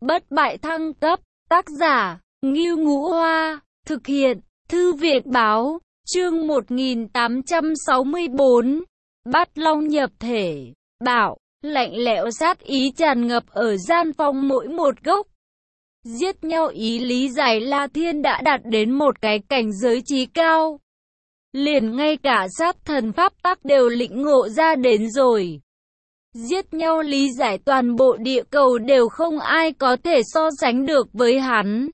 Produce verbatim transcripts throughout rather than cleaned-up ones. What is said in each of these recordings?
Bất bại thăng cấp, tác giả, Ngưu Ngũ Hoa, thực hiện, Thư viện báo, chương một nghìn tám trăm sáu mươi tư, Bát Long nhập thể, bạo, lạnh lẽo sát ý tràn ngập ở gian phòng mỗi một góc. Giết nhau ý lý giải La Thiên đã đạt đến một cái cảnh giới trí cao. Liền ngay cả sát thần pháp tắc đều lĩnh ngộ ra đến rồi. Giết nhau lý giải toàn bộ địa cầu đều không ai có thể so sánh được với hắn.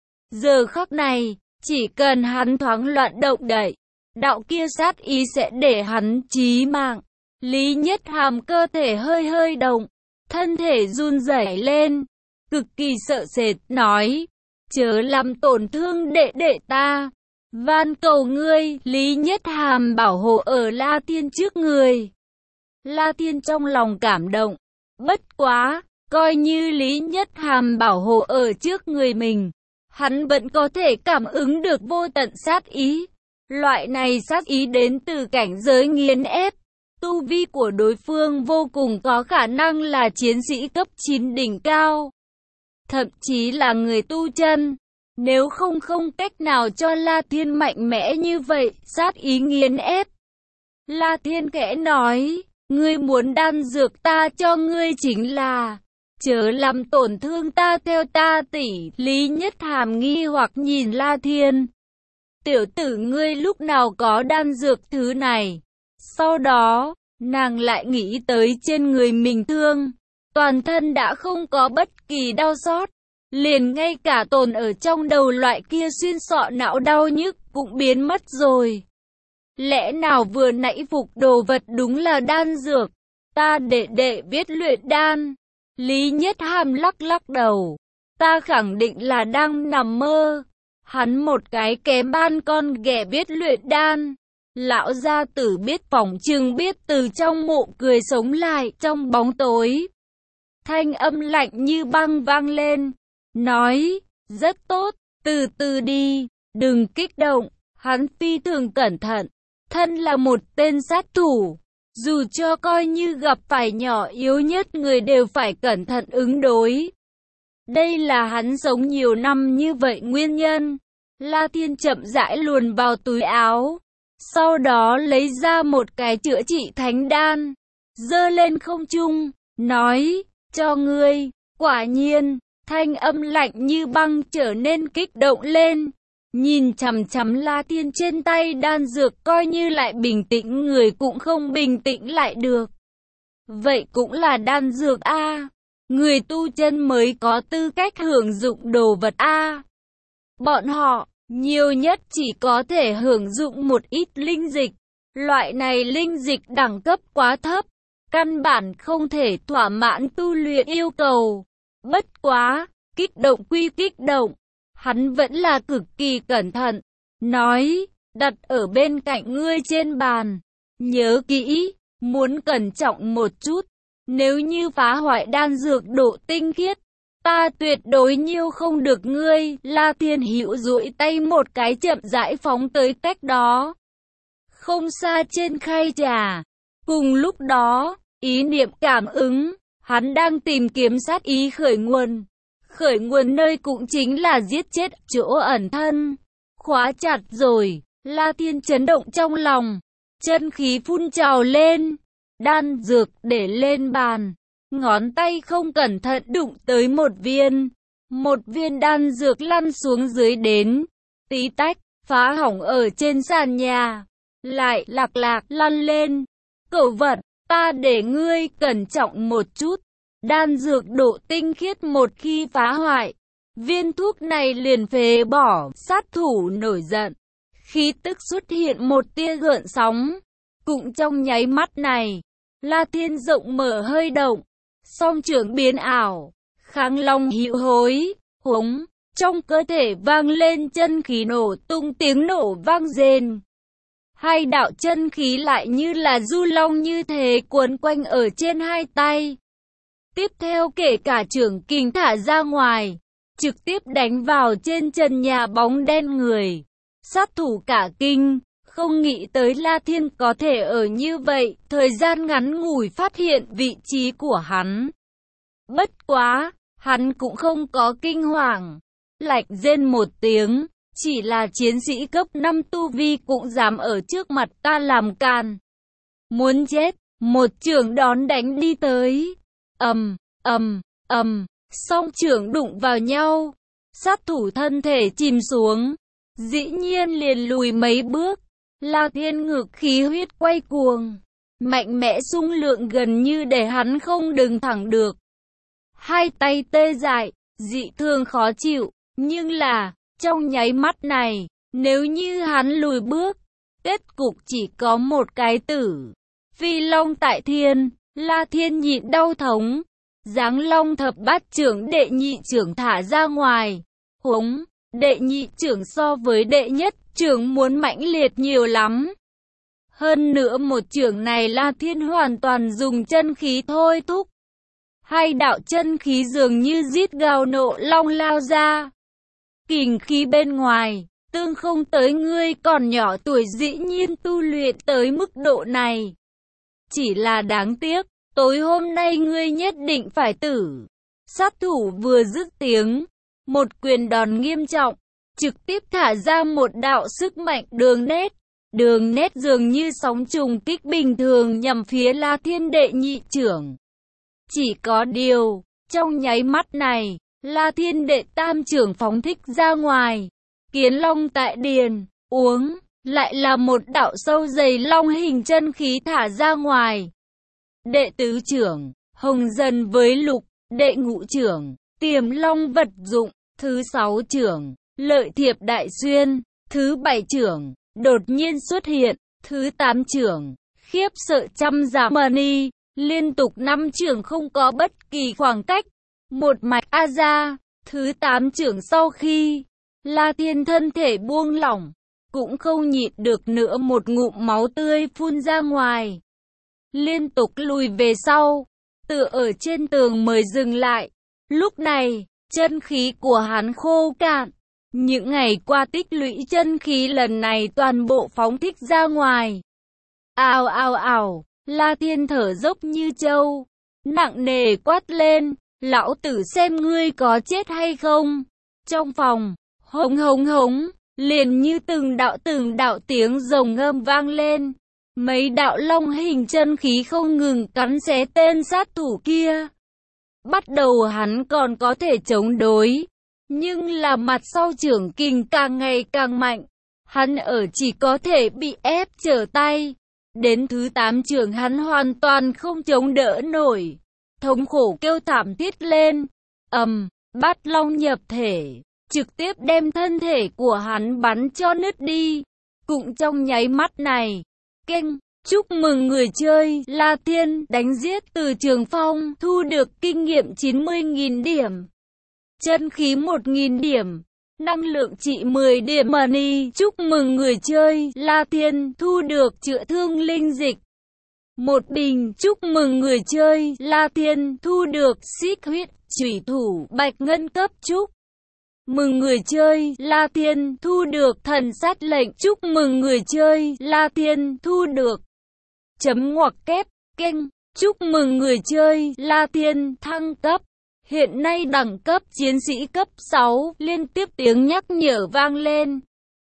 Giờ khắc này, chỉ cần hắn thoáng loạn động đậy, đạo kia sát ý sẽ để hắn chí mạng. Lý Nhất Hàm cơ thể hơi hơi động, thân thể run rẩy lên, cực kỳ sợ sệt, nói, chớ làm tổn thương đệ đệ ta. Van cầu ngươi, Lý Nhất Hàm bảo hộ ở La Thiên trước người. La Thiên trong lòng cảm động, bất quá, coi như Lý Nhất Hàm bảo hộ ở trước người mình, hắn vẫn có thể cảm ứng được vô tận sát ý. Loại này sát ý đến từ cảnh giới nghiền ép. Tu vi của đối phương vô cùng có khả năng là chiến sĩ cấp chín đỉnh cao, thậm chí là người tu chân. Nếu không không cách nào cho La Thiên mạnh mẽ như vậy, sát ý nghiền ép. La Thiên khẽ nói, ngươi muốn đan dược ta cho ngươi chính là, chớ làm tổn thương ta theo ta tỷ. Lý Nhất Hàm nghi hoặc nhìn La Thiên. Tiểu tử ngươi lúc nào có đan dược thứ này? Sau đó, nàng lại nghĩ tới trên người mình thương, toàn thân đã không có bất kỳ đau xót. Liền ngay cả tồn ở trong đầu loại kia xuyên sọ não đau nhức cũng biến mất rồi. Lẽ nào vừa nãy phục đồ vật đúng là đan dược? Ta đệ đệ biết luyện đan. Lý Nhất Hàm lắc lắc đầu. Ta khẳng định là đang nằm mơ. Hắn một cái kém ban con ghẻ biết luyện đan. Lão gia tử biết phỏng chừng biết từ trong mộ cười sống lại trong bóng tối. Thanh âm lạnh như băng vang lên. Nói, rất tốt, từ từ đi, đừng kích động. Hắn phi thường cẩn thận, thân là một tên sát thủ, dù cho coi như gặp phải nhỏ yếu nhất người đều phải cẩn thận ứng đối. Đây là hắn sống nhiều năm như vậy nguyên nhân. La Thiên chậm rãi luồn vào túi áo, sau đó lấy ra một cái chữa trị thánh đan, giơ lên không trung, nói, cho ngươi. Quả nhiên, thanh âm lạnh như băng trở nên kích động lên. Nhìn chằm chằm La Thiên trên tay đan dược, coi như lại bình tĩnh người cũng không bình tĩnh lại được. Vậy cũng là đan dược a, người tu chân mới có tư cách hưởng dụng đồ vật a. Bọn họ nhiều nhất chỉ có thể hưởng dụng một ít linh dịch. Loại này linh dịch đẳng cấp quá thấp, căn bản không thể thỏa mãn tu luyện yêu cầu. Bất quá, kích động quy kích động, hắn vẫn là cực kỳ cẩn thận, nói, đặt ở bên cạnh ngươi trên bàn. Nhớ kỹ, muốn cẩn trọng một chút, nếu như phá hoại đan dược độ tinh khiết, ta tuyệt đối nhiêu không được ngươi. La Thiên hữu duỗi tay một cái chậm rãi phóng tới cách đó, không xa trên khay trà. Cùng lúc đó, ý niệm cảm ứng, hắn đang tìm kiếm sát ý khởi nguồn. Khởi nguồn nơi cũng chính là giết chết chỗ ẩn thân. Khóa chặt rồi, La Thiên chấn động trong lòng, chân khí phun trào lên, đan dược để lên bàn, ngón tay không cẩn thận đụng tới một viên. Một viên đan dược lăn xuống dưới đến, tí tách, phá hỏng ở trên sàn nhà, lại lạc lạc lăn lên. Cẩu vật, ta để ngươi cẩn trọng một chút. Đan dược độ tinh khiết một khi phá hoại, viên thuốc này liền phế bỏ. Sát thủ nổi giận, khí tức xuất hiện một tia gợn sóng. Cũng trong nháy mắt này, La Thiên rộng mở hơi động, song trưởng biến ảo, kháng long hữu hối, hống, trong cơ thể vang lên chân khí nổ tung, tiếng nổ vang rền. Hai đạo chân khí lại như là du long như thế cuốn quanh ở trên hai tay. Tiếp theo kể cả trưởng kình thả ra ngoài, trực tiếp đánh vào trên trần nhà bóng đen người. Sát thủ cả kinh, không nghĩ tới La Thiên có thể ở như vậy, thời gian ngắn ngủi phát hiện vị trí của hắn. Bất quá, Hắn cũng không có kinh hoàng, lạnh rên một tiếng, chỉ là chiến sĩ cấp năm tu vi cũng dám ở trước mặt ta làm càn. Muốn chết, một chưởng đón đánh đi tới. Ầm, ầm, ầm, song chưởng đụng vào nhau, sát thủ thân thể chìm xuống, dĩ nhiên liền lùi mấy bước. La Thiên ngực khí huyết quay cuồng, mạnh mẽ xung lượng gần như để hắn không đứng thẳng được. Hai tay tê dại, dị thường khó chịu, nhưng là, trong nháy mắt này, nếu như hắn lùi bước, kết cục chỉ có một cái tử. Phi long tại thiên, La Thiên nhịn đau thống, giáng long thập bát trưởng đệ nhị trưởng thả ra ngoài. Húng, đệ nhị trưởng so với đệ nhất trưởng muốn mãnh liệt nhiều lắm. Hơn nữa một trưởng này La Thiên hoàn toàn dùng chân khí thôi thúc. Hai đạo chân khí dường như rít gào nộ long lao ra. Kình khí bên ngoài, tương không tới ngươi còn nhỏ tuổi dĩ nhiên tu luyện tới mức độ này. Chỉ là đáng tiếc, tối hôm nay ngươi nhất định phải tử. Sát thủ vừa dứt tiếng, một quyền đòn nghiêm trọng, trực tiếp thả ra một đạo sức mạnh đường nét. Đường nét dường như sóng trùng kích bình thường nhằm phía La Thiên đệ nhị trưởng. Chỉ có điều, trong nháy mắt này, La Thiên đệ tam trưởng phóng thích ra ngoài. Kiến long tại điền, uống, lại là một đạo sâu dày long hình chân khí thả ra ngoài. Đệ tứ trưởng, hồng dần với lục, đệ ngũ trưởng, tiềm long vật dụng, thứ sáu trưởng, lợi thiệp đại xuyên, thứ bảy trưởng, đột nhiên xuất hiện, thứ tám trưởng, khiếp sợ trăm giá mani, liên tục năm trưởng không có bất kỳ khoảng cách, một mạch a ra, thứ tám trưởng sau khi La Thiên thân thể buông lỏng, cũng không nhịn được nữa một ngụm máu tươi phun ra ngoài. Liên tục lùi về sau, tựa ở trên tường mới dừng lại. Lúc này, chân khí của hắn khô cạn. Những ngày qua tích lũy chân khí lần này toàn bộ phóng thích ra ngoài. Ào ào ào, La Thiên thở dốc như trâu, nặng nề quát lên, lão tử xem ngươi có chết hay không. Trong phòng, hống hống hống, liền như từng đạo từng đạo tiếng rồng ngâm vang lên. Mấy đạo long hình chân khí không ngừng cắn xé tên sát thủ kia. Bắt đầu hắn còn có thể chống đối, nhưng là mặt sau trưởng kình càng ngày càng mạnh. Hắn ở chỉ có thể bị ép trở tay. Đến thứ tám trưởng hắn hoàn toàn không chống đỡ nổi. Thống khổ kêu thảm thiết lên. Ầm, bát long nhập thể, trực tiếp đem thân thể của hắn bắn cho nứt đi. Cũng trong nháy mắt này, keng, chúc mừng người chơi La Thiên đánh giết từ Trường Phong, thu được kinh nghiệm chín mươi nghìn điểm, chân khí một nghìn điểm, năng lượng trị mười điểm money. Chúc mừng người chơi La Thiên thu được chữa thương linh dịch một bình. Chúc mừng người chơi La Thiên thu được xích huyết chủy thủ bạch ngân cấp. Chúc mừng người chơi La Thiên thu được thần sát lệnh. Chúc mừng người chơi La Thiên thu được chấm ngoặc kép kênh. Chúc mừng người chơi La Thiên thăng cấp. Hiện nay đẳng cấp chiến sĩ cấp sáu, liên tiếp tiếng nhắc nhở vang lên.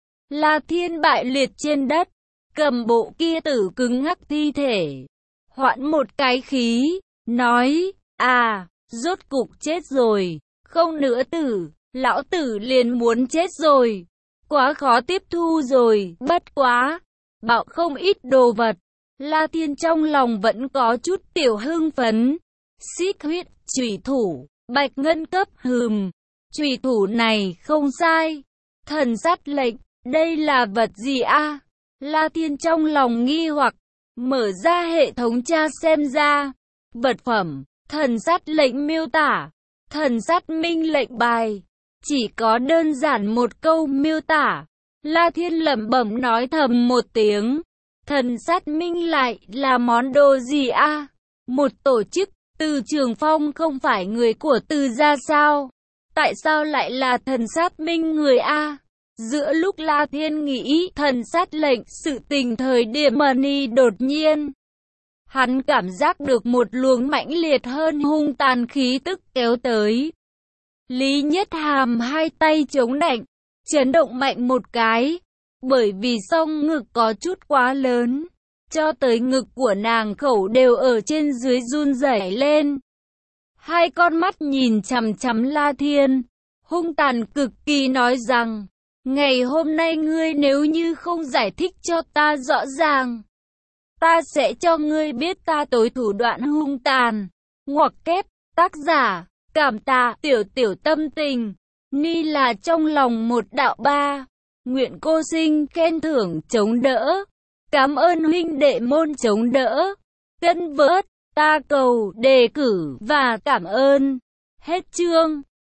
La Thiên bại liệt trên đất, cầm bộ kia tử cứng ngắc thi thể. Hoãn một cái khí, nói, à, rốt cục chết rồi, không nữa tử, lão tử liền muốn chết rồi. Quá khó tiếp thu rồi, bất quá, bạo không ít đồ vật. La Thiên trong lòng vẫn có chút tiểu hưng phấn. Xích huyết chủy thủ bạch ngân cấp, hừm, chủy thủ này không sai. Thần sát lệnh, đây là vật gì a? À? La Thiên trong lòng nghi hoặc, mở ra hệ thống tra xem ra. Vật phẩm, thần sát lệnh miêu tả, thần sát minh lệnh bài. Chỉ có đơn giản một câu miêu tả. La Thiên lẩm bẩm nói thầm một tiếng. Thần sát minh lại là món đồ gì a? À? Một tổ chức. Từ Trường Phong không phải người của Từ gia sao? Tại sao lại là thần sát minh người a? Giữa lúc La Thiên nghĩ thần sát lệnh sự tình thời điểm money đột nhiên, hắn cảm giác được một luồng mãnh liệt hơn hung tàn khí tức kéo tới. Lý Nhất Hàm hai tay chống nạnh, chấn động mạnh một cái, bởi vì song ngực có chút quá lớn, cho tới ngực của nàng khẩu đều ở trên dưới run rẩy lên. Hai con mắt nhìn chằm chằm La Thiên, hung tàn cực kỳ nói rằng, ngày hôm nay ngươi nếu như không giải thích cho ta rõ ràng, ta sẽ cho ngươi biết ta tối thủ đoạn hung tàn. Ngoặc kép, tác giả, cảm tạ, tiểu tiểu tâm tình, ni là trong lòng một đạo ba. Nguyện cô sinh khen thưởng chống đỡ. Cảm ơn huynh đệ môn chống đỡ. Cân vớt, ta cầu, đề cử và cảm ơn. Hết chương.